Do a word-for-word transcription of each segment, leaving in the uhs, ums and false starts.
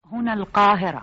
هنا القاهرة.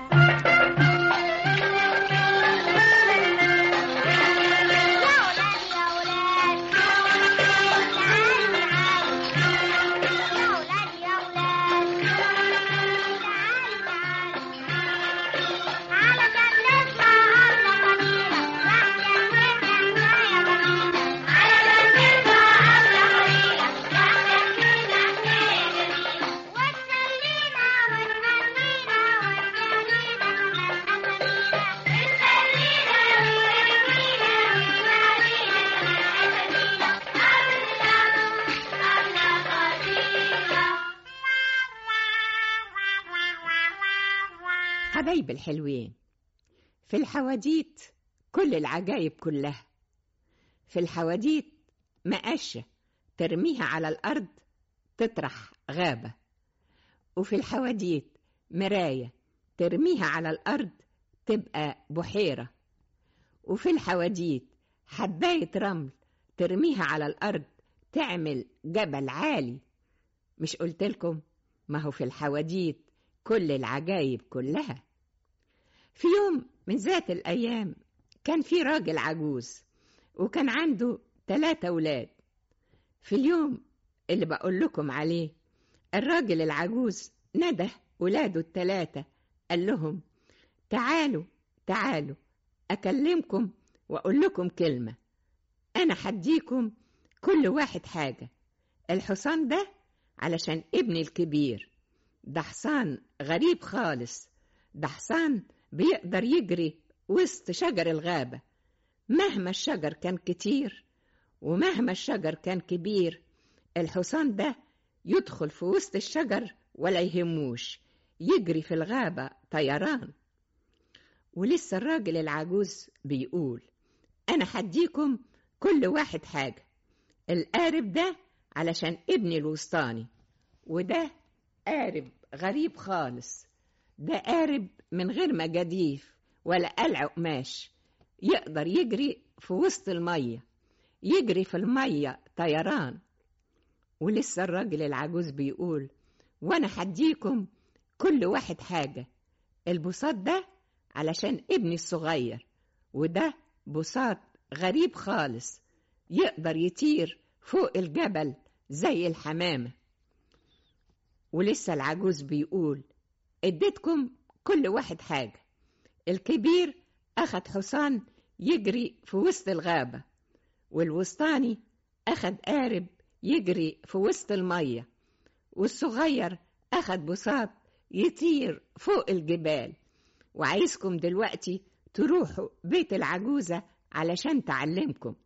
حبايب الحلوين، في الحواديت كل العجايب كلها. في الحواديت مقشة ترميها على الأرض تطرح غابة، وفي الحواديت مراية ترميها على الأرض تبقى بحيرة، وفي الحواديت حباية رمل ترميها على الأرض تعمل جبل عالي. مش قلتلكم؟ ما هو في الحواديت كل العجايب كلها. في يوم من ذات الأيام كان في راجل عجوز وكان عنده ثلاثة أولاد. في اليوم اللي بقول لكم عليه الراجل العجوز نده ولاده الثلاثة، قال لهم: تعالوا تعالوا أكلمكم وأقول لكم كلمة. أنا حديكم كل واحد حاجة. الحصان ده علشان ابني الكبير، ده حصان غريب خالص، ده حصان بيقدر يجري وسط شجر الغابة مهما الشجر كان كتير ومهما الشجر كان كبير. الحصان ده يدخل في وسط الشجر ولا يهموش، يجري في الغابة طيران. ولسه الراجل العجوز بيقول: أنا حديكم كل واحد حاجة. القارب ده علشان ابني الوسطاني، وده قارب غريب خالص، ده قارب من غير مجاديف ولا قلع قماش، يقدر يجري في وسط المية، يجري في المية طيران. ولسه الراجل العجوز بيقول: وانا حديكم كل واحد حاجة. البساط ده علشان ابني الصغير، وده بساط غريب خالص، يقدر يطير فوق الجبل زي الحمامة. ولسه العجوز بيقول: اديتكم كل واحد حاجة. الكبير أخد حصان يجري في وسط الغابة، والوسطاني أخد قارب يجري في وسط المية، والصغير أخد بساط يطير فوق الجبال. وعايزكم دلوقتي تروحوا بيت العجوزة علشان تعلمكم.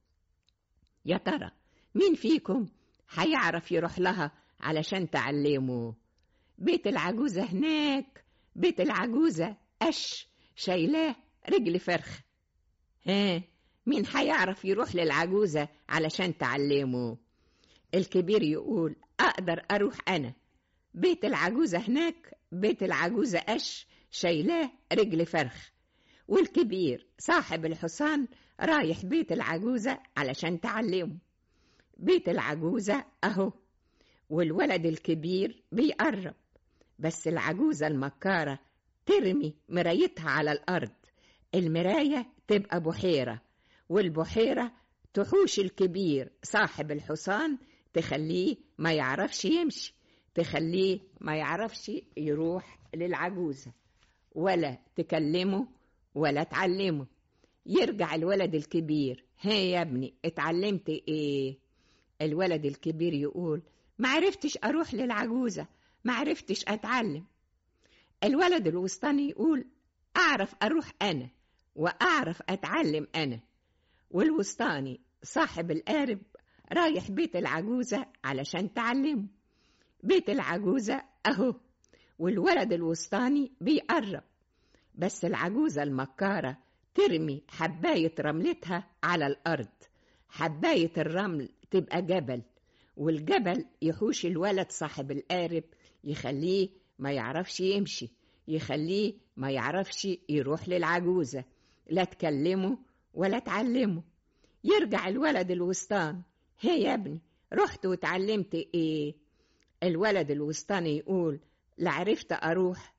يا ترى مين فيكم هيعرف يروح لها علشان تعلمه؟ بيت العجوزة هناك، بيت العجوزة قش شايلاه رجل فرخ. ها، مين هيعرف يروح للعجوزة علشان تعلمه؟ الكبير يقول: أقدر أروح أنا. بيت العجوزة هناك، بيت العجوزة قش شايلاه رجل فرخ. والكبير صاحب الحصان رايح بيت العجوزة علشان تعلمه. بيت العجوزة أهو، والولد الكبير بيقرب، بس العجوزة المكارة ترمي مرايتها على الأرض. المراية تبقى بحيرة، والبحيرة تحوش الكبير صاحب الحصان، تخليه ما يعرفش يمشي، تخليه ما يعرفش يروح للعجوزة ولا تكلمه ولا تعلمه. يرجع الولد الكبير: ها يا ابني، اتعلمت ايه؟ الولد الكبير يقول: ما عرفتش اروح للعجوزة، ما عرفتش اتعلم. الولد الوسطاني يقول: اعرف اروح انا واعرف اتعلم انا. والوسطاني صاحب القارب رايح بيت العجوزة علشان تعلمه. بيت العجوزة اهو، والولد الوسطاني بيقرب، بس العجوزة المكارة ترمي حباية رملتها على الأرض. حباية الرمل تبقى جبل، والجبل يحوش الولد صاحب القارب، يخليه ما يعرفش يمشي، يخليه ما يعرفش يروح للعجوزة، لا تكلمه ولا تعلمه. يرجع الولد الوسطان: هي يا ابني، رحت وتعلمت ايه؟ الولد الوسطاني يقول: لا عرفت أروح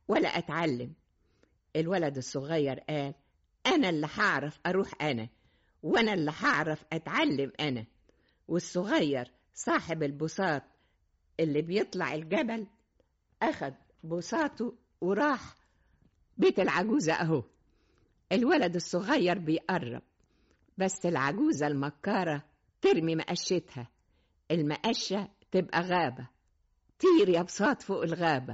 ولا أتعلم. الولد الصغير قال أنا اللي هعرف أروح أنا، وأنا اللي هعرف أتعلم أنا. والصغير صاحب البساط اللي بيطلع الجبل أخد بساطه وراح بيت العجوزة. أهو الولد الصغير بيقرب، بس العجوزة المكارة ترمي مقشتها، المقشة تبقى غابة. طير يا بساط فوق الغابة.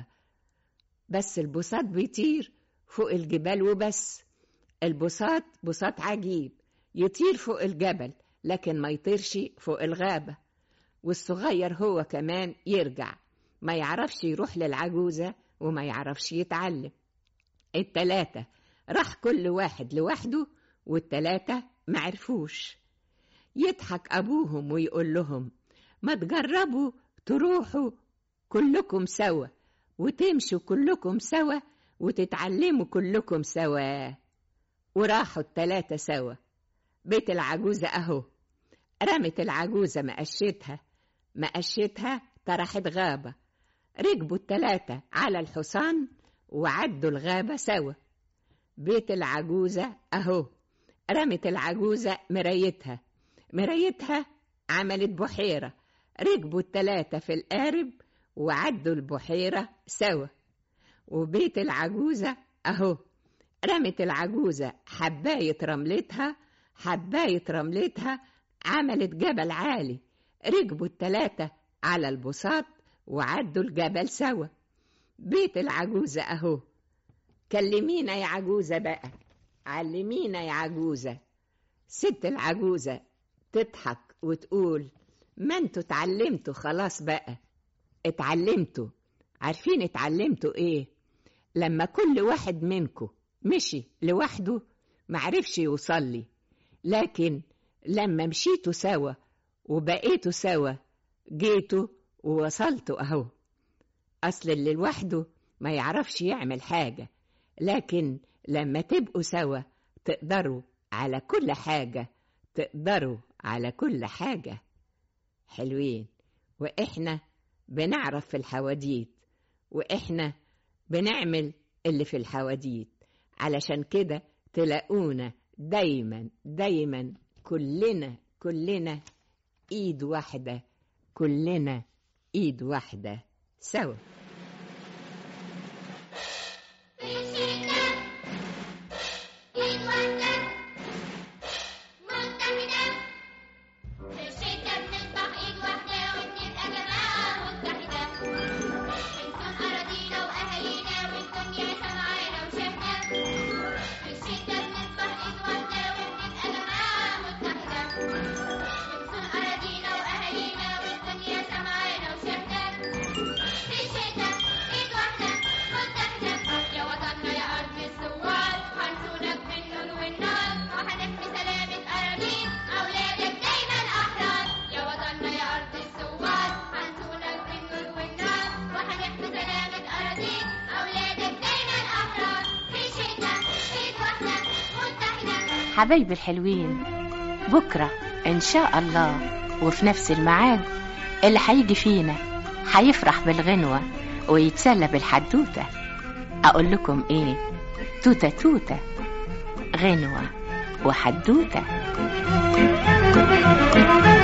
بس البساط بيطير فوق الجبال وبس. البساط بساط عجيب، يطير فوق الجبل لكن ما يطيرش فوق الغابة. والصغير هو كمان يرجع، ما يعرفش يروح للعجوزة وما يعرفش يتعلم. التلاتة راح كل واحد لوحده، والتلاتة معرفوش. يضحك أبوهم ويقول لهم ما تجربوا تروحوا كلكم سوا، وتمشوا كلكم سوا، وتتعلموا كلكم سوا. وراحوا التلاتة سوا بيت العجوزة. أهو رمت العجوزة مقشتها، مقشتها طرحت غابة. ركبوا التلاتة على الحصان وعدوا الغابة سوا. بيت العجوزة. أهو رمت العجوزة مرايتها، مرايتها عملت بحيرة. ركبوا التلاتة في القارب وعدوا البحيرة سوا. وبيت العجوزة. أهو رمت العجوزة حباية رملتها، حباية رملتها عملت جبل عالي. ركبوا التلاتة على البساط وعدوا الجبل سوا. بيت العجوزة. أهو كلمينا يا عجوزة بقى، علمينا يا عجوزة. ست العجوزة تضحك وتقول ما انتوا اتعلمتوا خلاص بقى. اتعلمتوا. عارفين اتعلمتوا ايه؟ لما كل واحد منكم مشي لوحده معرفش يوصل لي، لكن لما مشيتوا سوا وبقيتوا سوا جيتوا ووصلتوا. اهو اصل اللي لوحده ما يعرفش يعمل حاجة، لكن لما تبقوا سوا تقدروا على كل حاجة، تقدروا على كل حاجة. حلوين. وإحنا بنعرف في الحواديت، وإحنا بنعمل اللي في الحواديت، علشان كده تلاقونا دايما دايما كلنا كلنا إيد واحدة، كلنا إيد واحدة سوا. حبايبي الحلوين، بكرة إن شاء الله وفي نفس الميعاد اللي هيجي فينا هيفرح بالغنوة ويتسلى بالحدوتة. أقول لكم إيه؟ توتة توتة، غنوة وحدوتة.